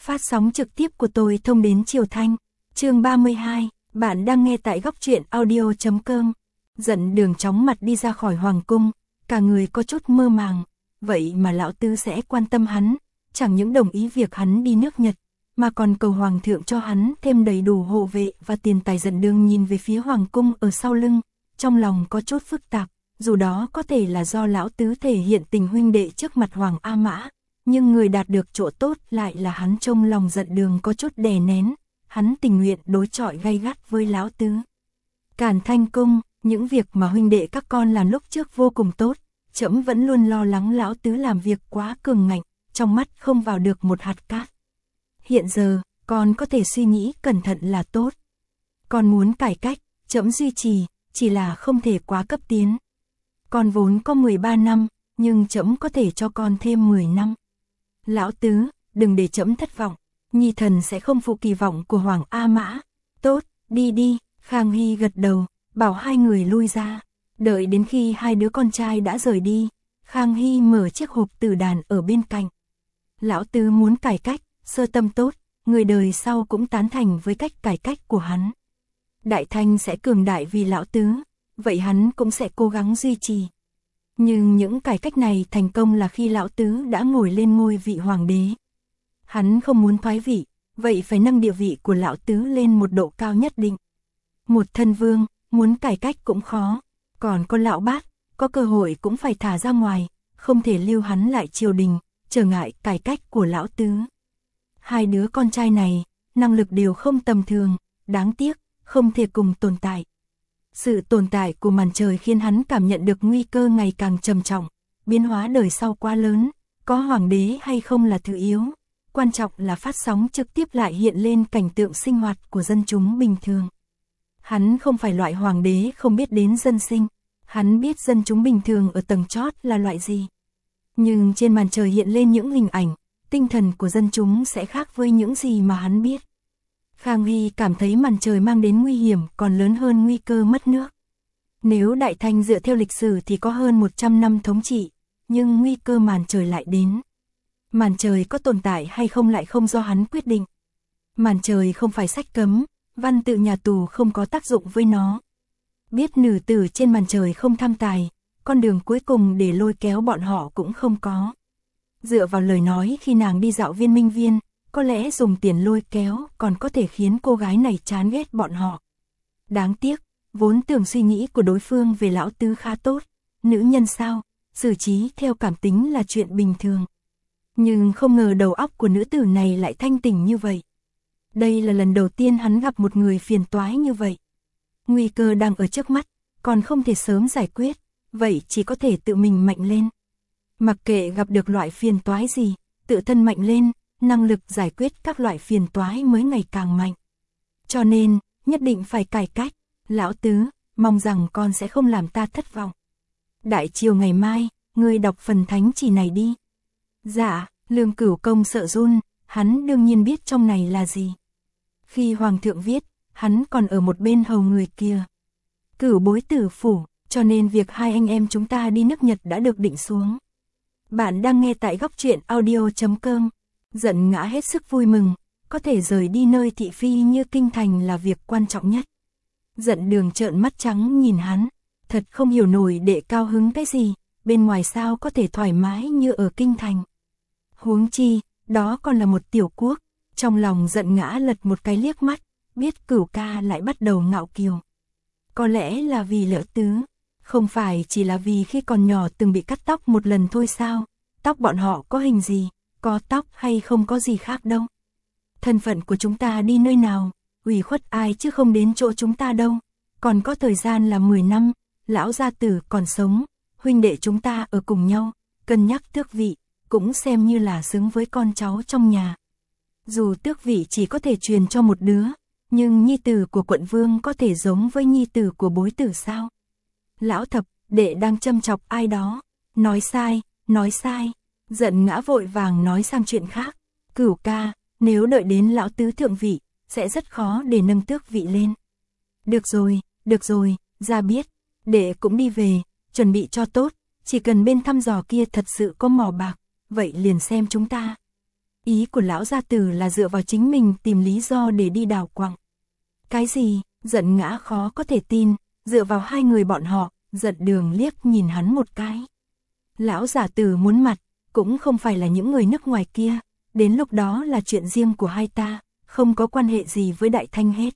Phát sóng trực tiếp của tôi thông đến Triều Thanh. Chương 32, bạn đang nghe tại góc truyện audio.com. Giận Đường chóng mặt đi ra khỏi hoàng cung, cả người có chút mơ màng, vậy mà lão tứ sẽ quan tâm hắn, chẳng những đồng ý việc hắn đi nước Nhật, mà còn cầu hoàng thượng cho hắn thêm đầy đủ hộ vệ và tiền tài. Giận Đường nhìn về phía hoàng cung ở sau lưng, trong lòng có chút phức tạp, dù đó có thể là do lão tứ thể hiện tình huynh đệ trước mặt Hoàng A Mã, nhưng người đạt được chỗ tốt lại là hắn. Trong lòng Giận Đường có chút đè nén, hắn tình nguyện đối chọi gay gắt với lão tứ. Càn Thanh Cung, những việc mà huynh đệ các con làm lúc trước vô cùng tốt, trẫm vẫn luôn lo lắng lão tứ làm việc quá cường ngạnh, trong mắt không vào được một hạt cát. Hiện giờ, con có thể suy nghĩ cẩn thận là tốt. Con muốn cải cách, trẫm duy trì, chỉ là không thể quá cấp tiến. Con vốn có 13 năm, nhưng trẫm có thể cho con thêm 10 năm. Lão tứ, đừng để trẫm thất vọng, nhi thần sẽ không phụ kỳ vọng của Hoàng A Mã. Tốt, đi đi. Khang Hy gật đầu, bảo hai người lui ra. Đợi đến khi hai đứa con trai đã rời đi, Khang Hy mở chiếc hộp tử đàn ở bên cạnh. Lão tứ muốn cải cách, sơ tâm tốt, người đời sau cũng tán thành với cách cải cách của hắn. Đại Thanh sẽ cường đại vì lão tứ, vậy hắn cũng sẽ cố gắng duy trì. Nhưng những cải cách này thành công là khi lão tứ đã ngồi lên ngôi vị hoàng đế. Hắn không muốn thoái vị, vậy phải nâng địa vị của lão tứ lên một độ cao nhất định. Một thân vương, muốn cải cách cũng khó, còn con lão bát, có cơ hội cũng phải thả ra ngoài, không thể lưu hắn lại triều đình, trở ngại cải cách của lão tứ. Hai đứa con trai này, năng lực đều không tầm thường, đáng tiếc, không thể cùng tồn tại. Sự tồn tại của màn trời khiến hắn cảm nhận được nguy cơ ngày càng trầm trọng, biến hóa đời sau quá lớn, có hoàng đế hay không là thứ yếu, quan trọng là phát sóng trực tiếp lại hiện lên cảnh tượng sinh hoạt của dân chúng bình thường. Hắn không phải loại hoàng đế không biết đến dân sinh, hắn biết dân chúng bình thường ở tầng chót là loại gì. Nhưng trên màn trời hiện lên những hình ảnh, tinh thần của dân chúng sẽ khác với những gì mà hắn biết. Khang Hy cảm thấy màn trời mang đến nguy hiểm còn lớn hơn nguy cơ mất nước. Nếu Đại Thanh dựa theo lịch sử thì có hơn 100 năm thống trị, nhưng nguy cơ màn trời lại đến. Màn trời có tồn tại hay không lại không do hắn quyết định. Màn trời không phải sách cấm, văn tự nhà tù không có tác dụng với nó. Biết nữ tử trên màn trời không tham tài, con đường cuối cùng để lôi kéo bọn họ cũng không có. Dựa vào lời nói khi nàng đi dạo Viên Minh Viên, có lẽ dùng tiền lôi kéo còn có thể khiến cô gái này chán ghét bọn họ. Đáng tiếc, vốn tưởng suy nghĩ của đối phương về lão tứ khá tốt, nữ nhân sao, xử trí theo cảm tính là chuyện bình thường. Nhưng không ngờ đầu óc của nữ tử này lại thanh tỉnh như vậy. Đây là lần đầu tiên hắn gặp một người phiền toái như vậy. Nguy cơ đang ở trước mắt, còn không thể sớm giải quyết, vậy chỉ có thể tự mình mạnh lên. Mặc kệ gặp được loại phiền toái gì, tự thân mạnh lên, năng lực giải quyết các loại phiền toái mới ngày càng mạnh. Cho nên, nhất định phải cải cách. Lão tứ, mong rằng con sẽ không làm ta thất vọng. Đại triều ngày mai, ngươi đọc phần thánh chỉ này đi. Dạ, Lương Cửu Công sợ run, hắn đương nhiên biết trong này là gì. Khi hoàng thượng viết, hắn còn ở một bên hầu người kia. Cửu bối tử phủ, cho nên việc hai anh em chúng ta đi nước Nhật đã được định xuống. Bạn đang nghe tại góc truyện audio.com. Giận Ngã hết sức vui mừng, có thể rời đi nơi thị phi như kinh thành là việc quan trọng nhất. Giận Đường trợn mắt trắng nhìn hắn, thật không hiểu nổi đệ cao hứng cái gì, bên ngoài sao có thể thoải mái như ở kinh thành. Huống chi, đó còn là một tiểu quốc. Trong lòng Giận Ngã lật một cái liếc mắt, biết Cửu ca lại bắt đầu ngạo kiều. Có lẽ là vì lỡ tứ, không phải chỉ là vì khi còn nhỏ từng bị cắt tóc một lần thôi sao, tóc bọn họ có hình gì, có tóc hay không có gì khác đâu. Thân phận của chúng ta đi nơi nào, ủy khuất ai chứ không đến chỗ chúng ta đâu, còn có thời gian là 10 năm, lão gia tử còn sống, huynh đệ chúng ta ở cùng nhau, cân nhắc tước vị, cũng xem như là xứng với con cháu trong nhà. Dù tước vị chỉ có thể truyền cho một đứa, nhưng nhi tử của quận vương có thể giống với nhi tử của bối tử sao? Lão Thập, đệ đang châm chọc ai đó, nói sai, nói sai. Giận Ngã vội vàng nói sang chuyện khác. Cửu ca, nếu đợi đến lão tứ thượng vị, sẽ rất khó để nâng tước vị lên. Được rồi, ra biết, đệ cũng đi về, chuẩn bị cho tốt, chỉ cần bên thăm dò kia thật sự có mỏ bạc, vậy liền xem chúng ta. Ý của lão gia tử là dựa vào chính mình tìm lý do để đi đào quặng. Cái gì? Giận Ngã khó có thể tin, dựa vào hai người bọn họ. Giận Đường liếc nhìn hắn một cái. Lão giả tử muốn mặt, cũng không phải là những người nước ngoài kia, đến lúc đó là chuyện riêng của hai ta, không có quan hệ gì với Đại Thanh hết.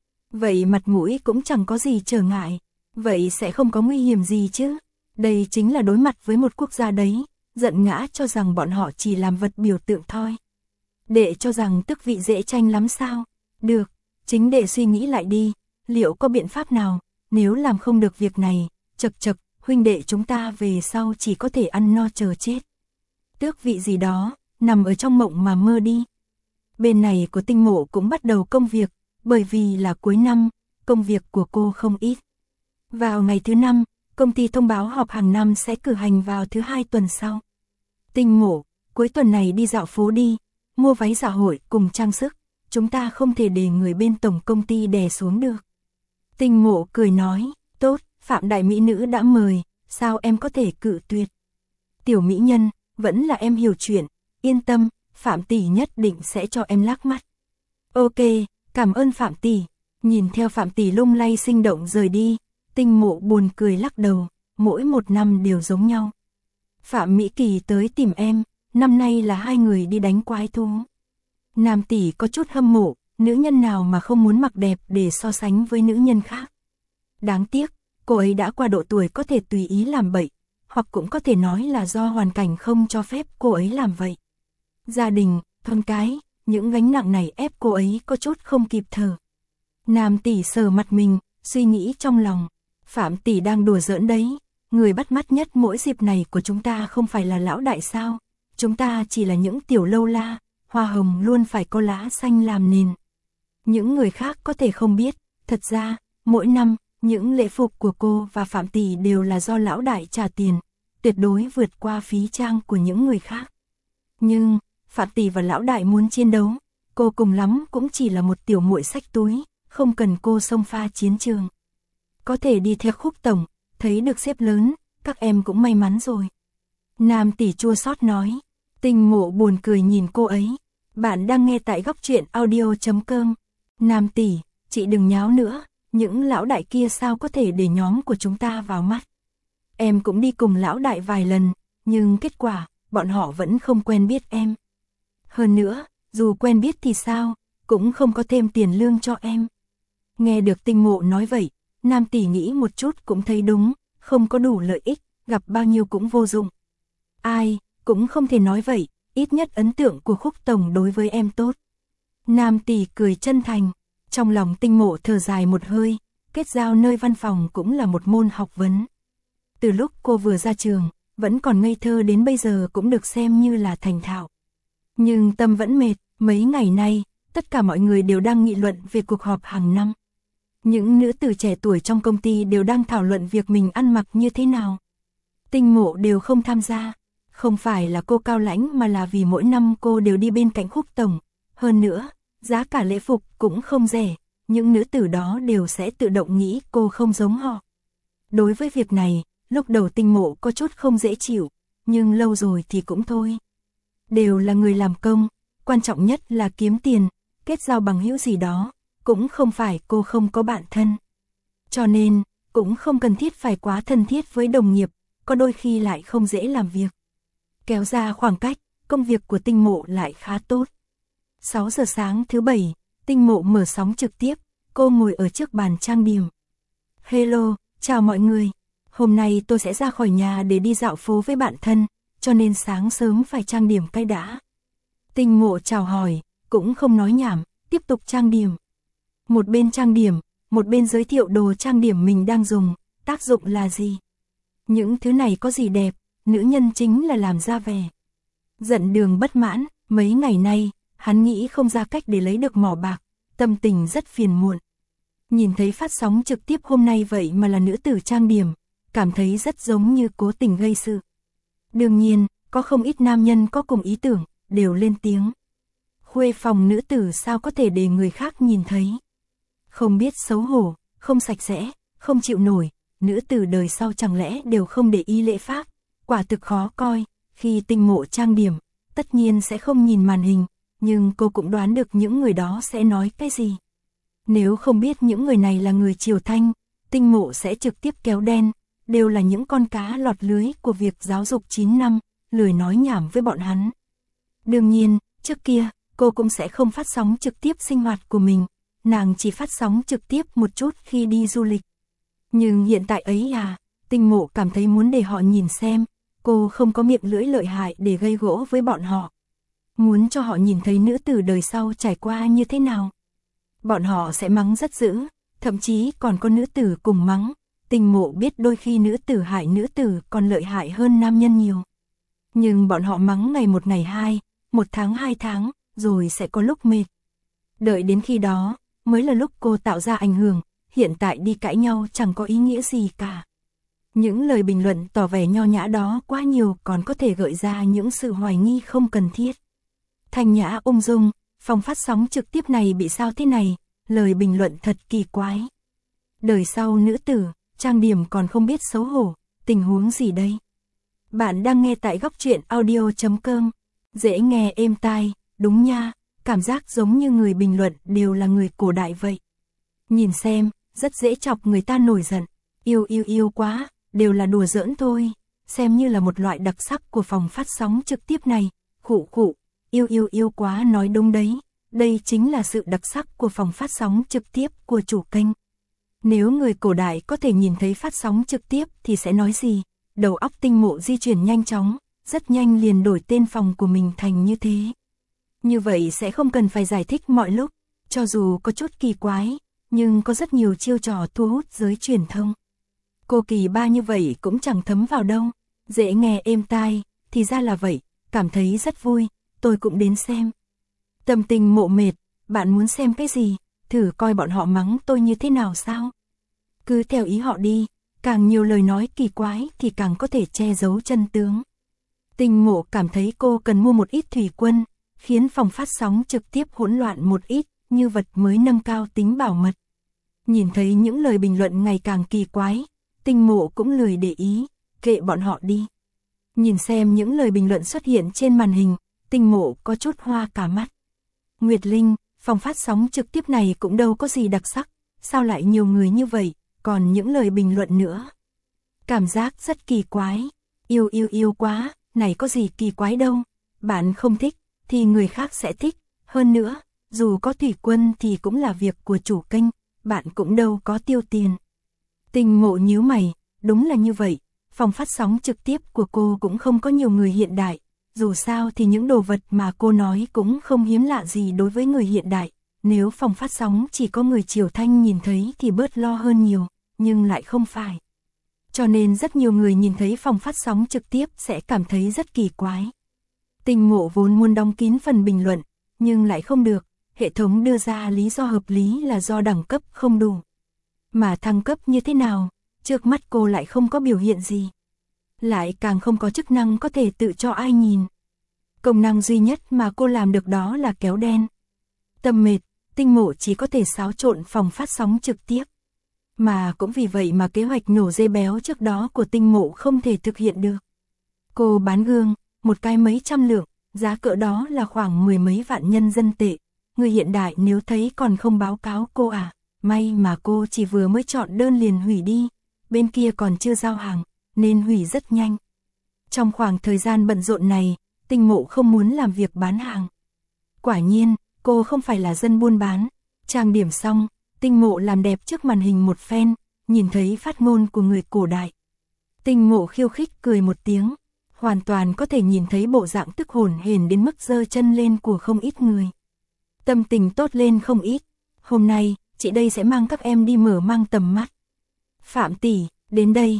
Vậy mặt mũi cũng chẳng có gì trở ngại, vậy sẽ không có nguy hiểm gì chứ. Đây chính là đối mặt với một quốc gia đấy. Giận Ngã cho rằng bọn họ chỉ làm vật biểu tượng thôi. Đệ cho rằng tước vị dễ tranh lắm sao? Được, chính đệ suy nghĩ lại đi, liệu có biện pháp nào, nếu làm không được việc này, chật chật, huynh đệ chúng ta về sau chỉ có thể ăn no chờ chết. Tước vị gì đó, nằm ở trong mộng mà mơ đi. Bên này của Tinh Mộ cũng bắt đầu công việc, bởi vì là cuối năm, công việc của cô không ít. Vào ngày thứ 5, công ty thông báo họp hàng năm sẽ cử hành vào thứ 2 tuần sau. Tinh Mộ, cuối tuần này đi dạo phố đi, mua váy dạ hội cùng trang sức, chúng ta không thể để người bên tổng công ty đè xuống được. Tinh Mộ cười nói, tốt, Phạm đại mỹ nữ đã mời, sao em có thể cự tuyệt. Tiểu mỹ nhân, vẫn là em hiểu chuyện, yên tâm, Phạm tỷ nhất định sẽ cho em lác mắt. Ok, cảm ơn Phạm tỷ. Nhìn theo Phạm tỷ lung lay sinh động rời đi, Tinh Mộ buồn cười lắc đầu, mỗi một năm đều giống nhau. Phạm Mỹ Kỳ tới tìm em, năm nay là hai người đi đánh quái thú. Nam tỷ có chút hâm mộ, nữ nhân nào mà không muốn mặc đẹp để so sánh với nữ nhân khác. Đáng tiếc, cô ấy đã qua độ tuổi có thể tùy ý làm bậy, hoặc cũng có thể nói là do hoàn cảnh không cho phép cô ấy làm vậy. Gia đình, con cái, những gánh nặng này ép cô ấy có chút không kịp thở. Nam tỷ sờ mặt mình, suy nghĩ trong lòng, Phạm tỷ đang đùa giỡn đấy, người bắt mắt nhất mỗi dịp này của chúng ta không phải là lão đại sao, chúng ta chỉ là những tiểu lâu la, hoa hồng luôn phải có lá xanh làm nền. Những người khác có thể không biết, thật ra, mỗi năm, những lễ phục của cô và Phạm tỷ đều là do lão đại trả tiền, tuyệt đối vượt qua phí trang của những người khác. Nhưng, Phạm tỷ và lão đại muốn chiến đấu, cô cùng lắm cũng chỉ là một tiểu muội xách túi, không cần cô xông pha chiến trường. Có thể đi theo Khúc tổng, thấy được xếp lớn, các em cũng may mắn rồi. Nam tỷ chua xót nói. Tinh Mộ buồn cười nhìn cô ấy. Bạn đang nghe tại góc truyện audio.com. Nam tỷ, chị đừng nháo nữa, những lão đại kia sao có thể để nhóm của chúng ta vào mắt. Em cũng đi cùng lão đại vài lần, nhưng kết quả, bọn họ vẫn không quen biết em. Hơn nữa, dù quen biết thì sao, cũng không có thêm tiền lương cho em. Nghe được Tinh Mộ nói vậy, Nam tỷ nghĩ một chút cũng thấy đúng, không có đủ lợi ích, gặp bao nhiêu cũng vô dụng. Ai, cũng không thể nói vậy, ít nhất ấn tượng của Khúc tổng đối với em tốt. Nam tỷ cười chân thành, trong lòng Tinh Mộ thở dài một hơi, kết giao nơi văn phòng cũng là một môn học vấn. Từ lúc cô vừa ra trường, vẫn còn ngây thơ đến bây giờ cũng được xem như là thành thạo. Nhưng tâm vẫn mệt, mấy ngày nay, tất cả mọi người đều đang nghị luận về cuộc họp hàng năm. Những nữ tử trẻ tuổi trong công ty đều đang thảo luận việc mình ăn mặc như thế nào. Tinh Mộ đều không tham gia, không phải là cô cao lãnh mà là vì mỗi năm cô đều đi bên cạnh Khúc tổng. Hơn nữa, giá cả lễ phục cũng không rẻ, những nữ tử đó đều sẽ tự động nghĩ cô không giống họ. Đối với việc này, lúc đầu Tinh Mộ có chút không dễ chịu, nhưng lâu rồi thì cũng thôi. Đều là người làm công, quan trọng nhất là kiếm tiền, kết giao bằng hữu gì đó, cũng không phải cô không có bạn thân. Cho nên, cũng không cần thiết phải quá thân thiết với đồng nghiệp, có đôi khi lại không dễ làm việc. Kéo ra khoảng cách, công việc của Tinh Mộ lại khá tốt. 6 giờ sáng thứ 7, Tinh Mộ mở sóng trực tiếp, cô ngồi ở trước bàn trang điểm. Hello, chào mọi người. Hôm nay tôi sẽ ra khỏi nhà để đi dạo phố với bạn thân, cho nên sáng sớm phải trang điểm cái đã. Tinh Mộ chào hỏi, cũng không nói nhảm, tiếp tục trang điểm. Một bên trang điểm, một bên giới thiệu đồ trang điểm mình đang dùng, tác dụng là gì. Những thứ này có gì đẹp, nữ nhân chính là làm ra vẻ. Giận Đường bất mãn, mấy ngày nay, hắn nghĩ không ra cách để lấy được mỏ bạc, tâm tình rất phiền muộn. Nhìn thấy phát sóng trực tiếp hôm nay vậy mà là nữ tử trang điểm, cảm thấy rất giống như cố tình gây sự. Đương nhiên, có không ít nam nhân có cùng ý tưởng, đều lên tiếng. Khuê phòng nữ tử sao có thể để người khác nhìn thấy. Không biết xấu hổ, không sạch sẽ, không chịu nổi, nữ tử đời sau chẳng lẽ đều không để ý lễ pháp, quả thực khó coi. Khi Tinh Mộ trang điểm, tất nhiên sẽ không nhìn màn hình, nhưng cô cũng đoán được những người đó sẽ nói cái gì. Nếu không biết những người này là người Triều Thanh, Tinh Mộ sẽ trực tiếp kéo đen, đều là những con cá lọt lưới của việc giáo dục 9 năm, lười nói nhảm với bọn hắn. Đương nhiên, trước kia, cô cũng sẽ không phát sóng trực tiếp sinh hoạt của mình, nàng chỉ phát sóng trực tiếp một chút khi đi du lịch. Nhưng hiện tại ấy Tinh Mộ cảm thấy muốn để họ nhìn xem, cô không có miệng lưỡi lợi hại để gây gỗ với bọn họ. Muốn cho họ nhìn thấy nữ tử đời sau trải qua như thế nào. Bọn họ sẽ mắng rất dữ, thậm chí còn có nữ tử cùng mắng. Tinh Mộ biết đôi khi nữ tử hại nữ tử còn lợi hại hơn nam nhân nhiều. Nhưng bọn họ mắng ngày một ngày hai, 1 tháng 2 tháng, rồi sẽ có lúc mệt. Đợi đến khi đó, mới là lúc cô tạo ra ảnh hưởng, hiện tại đi cãi nhau chẳng có ý nghĩa gì cả. Những lời bình luận tỏ vẻ nho nhã đó quá nhiều còn có thể gợi ra những sự hoài nghi không cần thiết. Thanh nhã ung dung, phòng phát sóng trực tiếp này bị sao thế này, lời bình luận thật kỳ quái. Đời sau nữ tử, trang điểm còn không biết xấu hổ, tình huống gì đây? Bạn đang nghe tại góc truyện audio.com, dễ nghe êm tai, đúng nha, cảm giác giống như người bình luận đều là người cổ đại vậy. Nhìn xem, rất dễ chọc người ta nổi giận, yêu quá, đều là đùa giỡn thôi, xem như là một loại đặc sắc của phòng phát sóng trực tiếp này, khụ, yêu quá nói đúng đấy, đây chính là sự đặc sắc của phòng phát sóng trực tiếp của chủ kênh. Nếu người cổ đại có thể nhìn thấy phát sóng trực tiếp thì sẽ nói gì? Đầu óc Tinh Mộ di chuyển nhanh chóng, rất nhanh liền đổi tên phòng của mình thành như thế. Như vậy sẽ không cần phải giải thích mọi lúc, cho dù có chút kỳ quái, nhưng có rất nhiều chiêu trò thu hút giới truyền thông. Cô kỳ ba như vậy cũng chẳng thấm vào đâu, dễ nghe êm tai, thì ra là vậy, cảm thấy rất vui, tôi cũng đến xem. Tâm tình Mộ mệt, bạn muốn xem cái gì, thử coi bọn họ mắng tôi như thế nào sao? Cứ theo ý họ đi, càng nhiều lời nói kỳ quái thì càng có thể che giấu chân tướng. Tinh Mộ cảm thấy cô cần mua một ít thủy quân, khiến phòng phát sóng trực tiếp hỗn loạn một ít, như vật mới nâng cao tính bảo mật. Nhìn thấy những lời bình luận ngày càng kỳ quái, Tinh Mộ cũng lười để ý, kệ bọn họ đi. Nhìn xem những lời bình luận xuất hiện trên màn hình, Tinh Mộ có chút hoa cả mắt. Nguyệt Linh, phòng phát sóng trực tiếp này cũng đâu có gì đặc sắc, sao lại nhiều người như vậy, còn những lời bình luận nữa. Cảm giác rất kỳ quái, yêu quá, này có gì kỳ quái đâu, bạn không thích, thì người khác sẽ thích, hơn nữa, dù có thủy quân thì cũng là việc của chủ kênh, bạn cũng đâu có tiêu tiền. Tinh Mộ nhíu mày, đúng là như vậy, phòng phát sóng trực tiếp của cô cũng không có nhiều người hiện đại, dù sao thì những đồ vật mà cô nói cũng không hiếm lạ gì đối với người hiện đại, nếu phòng phát sóng chỉ có người Triều Thanh nhìn thấy thì bớt lo hơn nhiều, nhưng lại không phải. Cho nên rất nhiều người nhìn thấy phòng phát sóng trực tiếp sẽ cảm thấy rất kỳ quái. Tinh Mộ vốn muốn đóng kín phần bình luận, nhưng lại không được, hệ thống đưa ra lý do hợp lý là do đẳng cấp không đủ. Mà thăng cấp như thế nào, trước mắt cô lại không có biểu hiện gì. Lại càng không có chức năng có thể tự cho ai nhìn. Công năng duy nhất mà cô làm được đó là kéo đen. Tâm mệt, Tinh Mộ chỉ có thể xáo trộn phòng phát sóng trực tiếp. Mà cũng vì vậy mà kế hoạch nổ dê béo trước đó của Tinh Mộ không thể thực hiện được. Cô bán gương, một cái mấy trăm lượng, giá cỡ đó là khoảng 10 mấy vạn nhân dân tệ. Người hiện đại nếu thấy còn không báo cáo cô à, may mà cô chỉ vừa mới chọn đơn liền hủy đi, bên kia còn chưa giao hàng, nên hủy rất nhanh. Trong khoảng thời gian bận rộn này, Tinh Mộ không muốn làm việc bán hàng. Quả nhiên, cô không phải là dân buôn bán, trang điểm xong, Tinh Mộ làm đẹp trước màn hình một phen, nhìn thấy phát ngôn của người cổ đại. Tinh Mộ khiêu khích cười một tiếng, hoàn toàn có thể nhìn thấy bộ dạng tức hổn hển đến mức giơ chân lên của không ít người. Tâm tình tốt lên không ít, hôm nay, chị đây sẽ mang các em đi mở mang tầm mắt. Phạm tỷ, đến đây,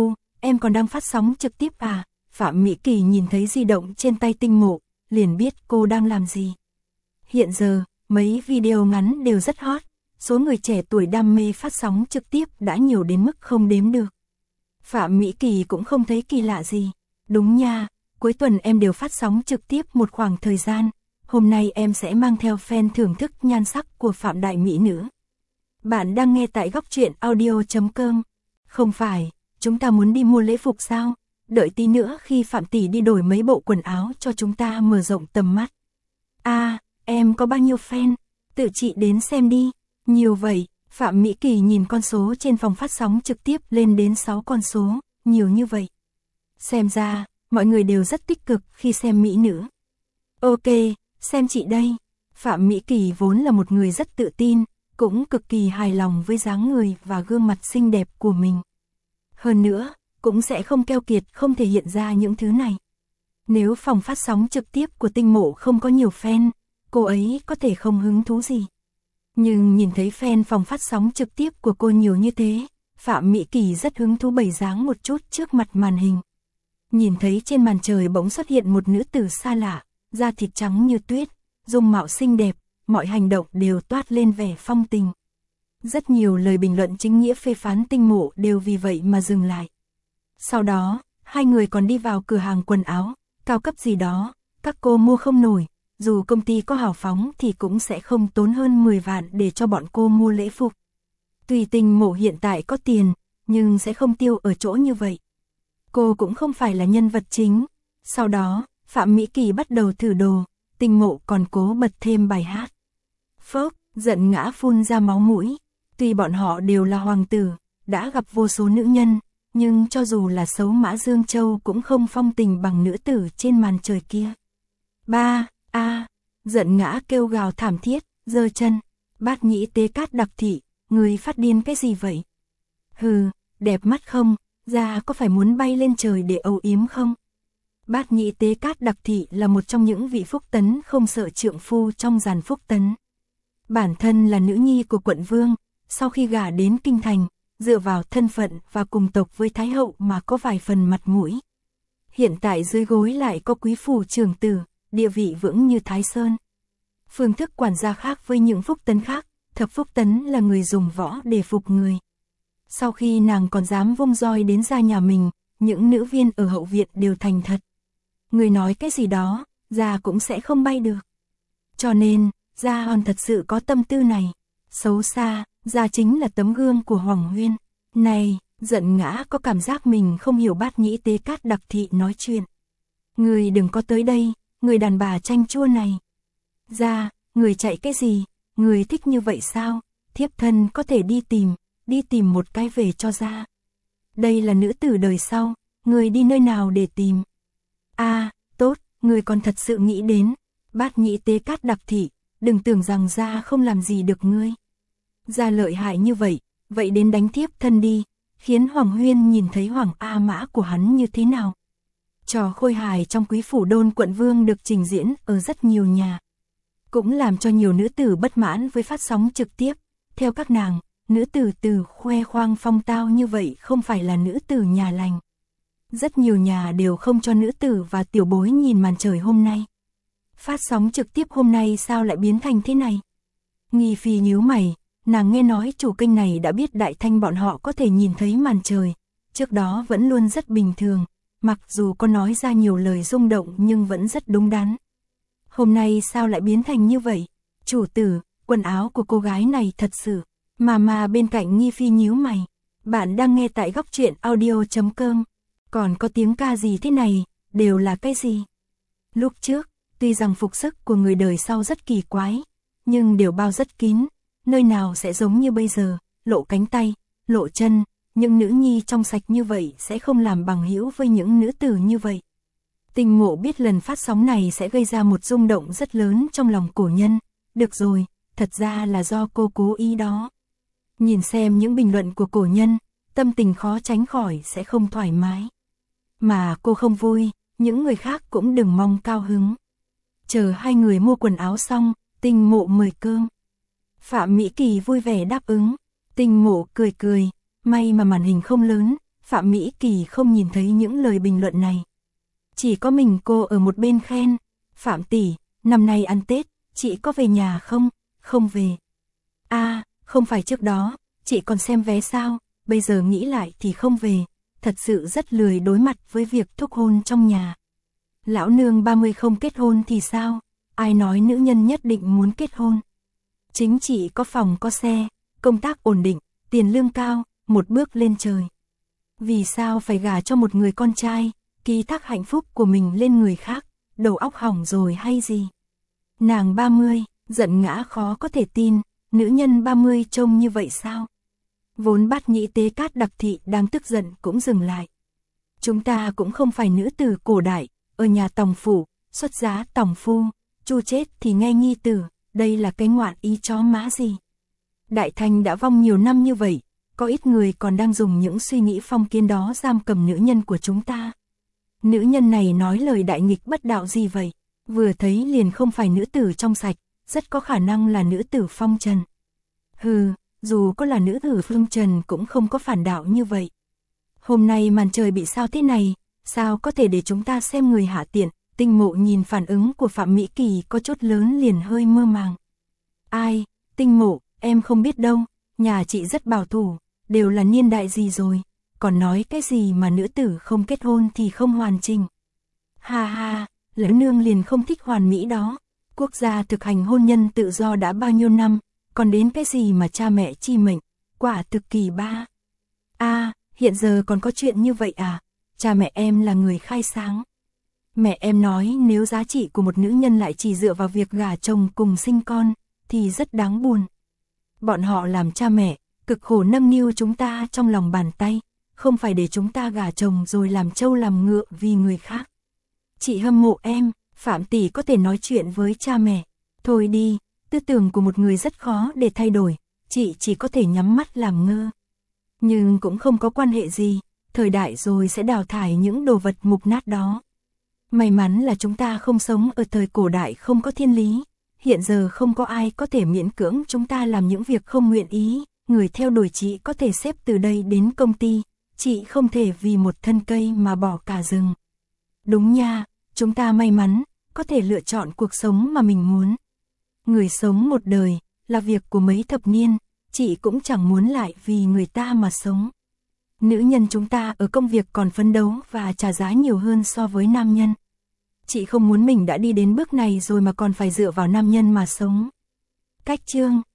em còn đang phát sóng trực tiếp à? Phạm Mỹ Kỳ nhìn thấy di động trên tay Tinh Mộ, liền biết cô đang làm gì. Hiện giờ, mấy video ngắn đều rất hot, số người trẻ tuổi đam mê phát sóng trực tiếp đã nhiều đến mức không đếm được. Phạm Mỹ Kỳ cũng không thấy kỳ lạ gì. Đúng nha, cuối tuần em đều phát sóng trực tiếp một khoảng thời gian, hôm nay em sẽ mang theo fan thưởng thức nhan sắc của Phạm đại mỹ nữ. Bạn đang nghe tại góc truyện audio.com. Không phải, chúng ta muốn đi mua lễ phục sao? Đợi tí nữa khi Phạm tỷ đi đổi mấy bộ quần áo cho chúng ta mở rộng tầm mắt. Em có bao nhiêu fan? Tự chị đến xem đi. Nhiều vậy, Phạm Mỹ Kỳ nhìn con số trên phòng phát sóng trực tiếp lên đến 6 con số, nhiều như vậy. Xem ra, mọi người đều rất tích cực khi xem mỹ nữ. Ok, xem chị đây. Phạm Mỹ Kỳ vốn là một người rất tự tin, cũng cực kỳ hài lòng với dáng người và gương mặt xinh đẹp của mình. Hơn nữa, cũng sẽ không keo kiệt không thể hiện ra những thứ này. Nếu phòng phát sóng trực tiếp của Tinh Mộ không có nhiều fan, cô ấy có thể không hứng thú gì. Nhưng nhìn thấy fan phòng phát sóng trực tiếp của cô nhiều như thế, Phạm Mỹ Kỳ rất hứng thú bày dáng một chút trước mặt màn hình. Nhìn thấy trên màn trời bỗng xuất hiện một nữ tử xa lạ, da thịt trắng như tuyết, dung mạo xinh đẹp, mọi hành động đều toát lên vẻ phong tình. Rất nhiều lời bình luận chính nghĩa phê phán Tinh Mộ đều vì vậy mà dừng lại. Sau đó, hai người còn đi vào cửa hàng quần áo, cao cấp gì đó, các cô mua không nổi, dù công ty có hào phóng thì cũng sẽ không tốn hơn 10 vạn để cho bọn cô mua lễ phục. Tuy Tinh Mộ hiện tại có tiền, nhưng sẽ không tiêu ở chỗ như vậy. Cô cũng không phải là nhân vật chính. Sau đó, Phạm Mỹ Kỳ bắt đầu thử đồ, Tinh Mộ còn cố bật thêm bài hát. Phốc, giận ngã phun ra máu mũi. Tuy bọn họ đều là hoàng tử, đã gặp vô số nữ nhân, nhưng cho dù là xấu Mã Dương Châu cũng không phong tình bằng nữ tử trên màn trời kia. Giận ngã kêu gào thảm thiết, giơ chân. Bát Nhĩ Tế Cát Đặc Thị, người phát điên cái gì vậy? Hừ, đẹp mắt không? Da có phải muốn bay lên trời để âu yếm không? Bát Nhĩ Tế Cát Đặc Thị là một trong những vị phúc tấn không sợ trượng phu trong dàn phúc tấn. Bản thân là nữ nhi của quận vương, sau khi gả đến kinh thành, dựa vào thân phận và cùng tộc với Thái hậu mà có vài phần mặt mũi. Hiện tại dưới gối lại có quý phủ trưởng tử, địa vị vững như Thái Sơn. Phương thức quản gia khác với những phúc tấn khác, thập phúc tấn là người dùng võ để phục người. Sau khi nàng còn dám vung roi đến ra nhà mình, những nữ viên ở hậu viện đều thành thật. Người nói cái gì đó, gia cũng sẽ không bay được. Cho nên, gia hòn thật sự có tâm tư này. Xấu xa, gia chính là tấm gương của Hoàng Huyên. Này, giận ngã có cảm giác mình không hiểu Bát Nhĩ Tế Cát Đặc Thị nói chuyện. Người đừng có tới đây, người đàn bà chanh chua này. Gia, người chạy cái gì, người thích như vậy sao? Thiếp thân có thể đi tìm một cái về cho gia. Đây là nữ tử đời sau, người đi nơi nào để tìm? Tốt, người còn thật sự nghĩ đến. Bát Nhĩ Tế Cát Đặc Thị, đừng tưởng rằng gia không làm gì được ngươi. Gia lợi hại như vậy, vậy đến đánh thiếp thân đi, khiến Hoàng Huyên nhìn thấy Hoàng A Mã của hắn như thế nào. Trò khôi hài trong quý phủ Đôn quận vương được trình diễn ở rất nhiều nhà. Cũng làm cho nhiều nữ tử bất mãn với phát sóng trực tiếp. Theo các nàng, nữ tử từ khoe khoang phong tao như vậy không phải là nữ tử nhà lành. Rất nhiều nhà đều không cho nữ tử và tiểu bối nhìn màn trời hôm nay. Phát sóng trực tiếp hôm nay sao lại biến thành thế này? Nghi Phi nhíu mày, nàng nghe nói chủ kênh này đã biết Đại Thanh bọn họ có thể nhìn thấy màn trời. Trước đó vẫn luôn rất bình thường, mặc dù có nói ra nhiều lời rung động nhưng vẫn rất đúng đắn. Hôm nay sao lại biến thành như vậy? Chủ tử, quần áo của cô gái này thật sự. Mà bên cạnh Nghi Phi nhíu mày. Bạn đang nghe tại góc truyện audio.com. Còn có tiếng ca gì thế này, đều là cái gì? Lúc trước, tuy rằng phục sức của người đời sau rất kỳ quái, nhưng đều bao rất kín, nơi nào sẽ giống như bây giờ, lộ cánh tay, lộ chân, những nữ nhi trong sạch như vậy sẽ không làm bằng hữu với những nữ tử như vậy. Tinh Mộ biết lần phát sóng này sẽ gây ra một rung động rất lớn trong lòng cổ nhân, được rồi, thật ra là do cô cố ý đó. Nhìn xem những bình luận của cổ nhân, tâm tình khó tránh khỏi sẽ không thoải mái. Mà cô không vui, những người khác cũng đừng mong cao hứng. Chờ hai người mua quần áo xong, Tinh Mộ mời cơm. Phạm Mỹ Kỳ vui vẻ đáp ứng. Tinh Mộ cười cười, may mà màn hình không lớn, Phạm Mỹ Kỳ không nhìn thấy những lời bình luận này. Chỉ có mình cô ở một bên khen, Phạm tỷ, năm nay ăn Tết, chị có về nhà không? Không về. Không phải trước đó, chị còn xem vé sao, bây giờ nghĩ lại thì không về, thật sự rất lười đối mặt với việc thúc hôn trong nhà. Lão nương 30 không kết hôn thì sao? Ai nói nữ nhân nhất định muốn kết hôn? Chính chị có phòng có xe, công tác ổn định, tiền lương cao, một bước lên trời. Vì sao phải gả cho một người con trai, ký thác hạnh phúc của mình lên người khác, đầu óc hỏng rồi hay gì? Nàng 30, giận ngã khó có thể tin, nữ nhân 30 trông như vậy sao? Vốn Bát Nhĩ Tế Cát Đặc Thị đang tức giận cũng dừng lại. Chúng ta cũng không phải nữ tử cổ đại, ở nhà tòng phủ, xuất giá tòng phu, chu chết thì nghe nhi tử, đây là cái ngoạn ý chó má gì? Đại Thanh đã vong nhiều năm như vậy, có ít người còn đang dùng những suy nghĩ phong kiến đó giam cầm nữ nhân của chúng ta. Nữ nhân này nói lời đại nghịch bất đạo gì vậy? Vừa thấy liền không phải nữ tử trong sạch, rất có khả năng là nữ tử phong trần. Hừ, dù có là nữ tử phong trần cũng không có phản đạo như vậy. Hôm nay màn trời bị sao thế này, sao có thể để chúng ta xem người hạ tiện? Tinh Mộ nhìn phản ứng của Phạm Mỹ Kỳ có chút lớn liền hơi mơ màng. Ai, Tinh Mộ, em không biết đâu, nhà chị rất bảo thủ, đều là niên đại gì rồi, còn nói cái gì mà nữ tử không kết hôn thì không hoàn chỉnh. Ha ha, lão nương liền không thích hoàn mỹ đó, quốc gia thực hành hôn nhân tự do đã bao nhiêu năm, còn đến cái gì mà cha mẹ chi mệnh, quả thực kỳ ba. À, hiện giờ còn có chuyện như vậy à, cha mẹ em là người khai sáng. Mẹ em nói nếu giá trị của một nữ nhân lại chỉ dựa vào việc gả chồng cùng sinh con, thì rất đáng buồn. Bọn họ làm cha mẹ, cực khổ nâng niu chúng ta trong lòng bàn tay, không phải để chúng ta gả chồng rồi làm trâu làm ngựa vì người khác. Chị hâm mộ em, Phạm tỷ có thể nói chuyện với cha mẹ. Thôi đi, tư tưởng của một người rất khó để thay đổi, chị chỉ có thể nhắm mắt làm ngơ. Nhưng cũng không có quan hệ gì, thời đại rồi sẽ đào thải những đồ vật mục nát đó. May mắn là chúng ta không sống ở thời cổ đại không có thiên lý, hiện giờ không có ai có thể miễn cưỡng chúng ta làm những việc không nguyện ý, người theo đuổi chị có thể xếp từ đây đến công ty, chị không thể vì một thân cây mà bỏ cả rừng. Đúng nha, chúng ta may mắn, có thể lựa chọn cuộc sống mà mình muốn. Người sống một đời, là việc của mấy thập niên, chị cũng chẳng muốn lại vì người ta mà sống. Nữ nhân chúng ta ở công việc còn phấn đấu và trả giá nhiều hơn so với nam nhân. Chị không muốn mình đã đi đến bước này rồi mà còn phải dựa vào nam nhân mà sống. Cách chương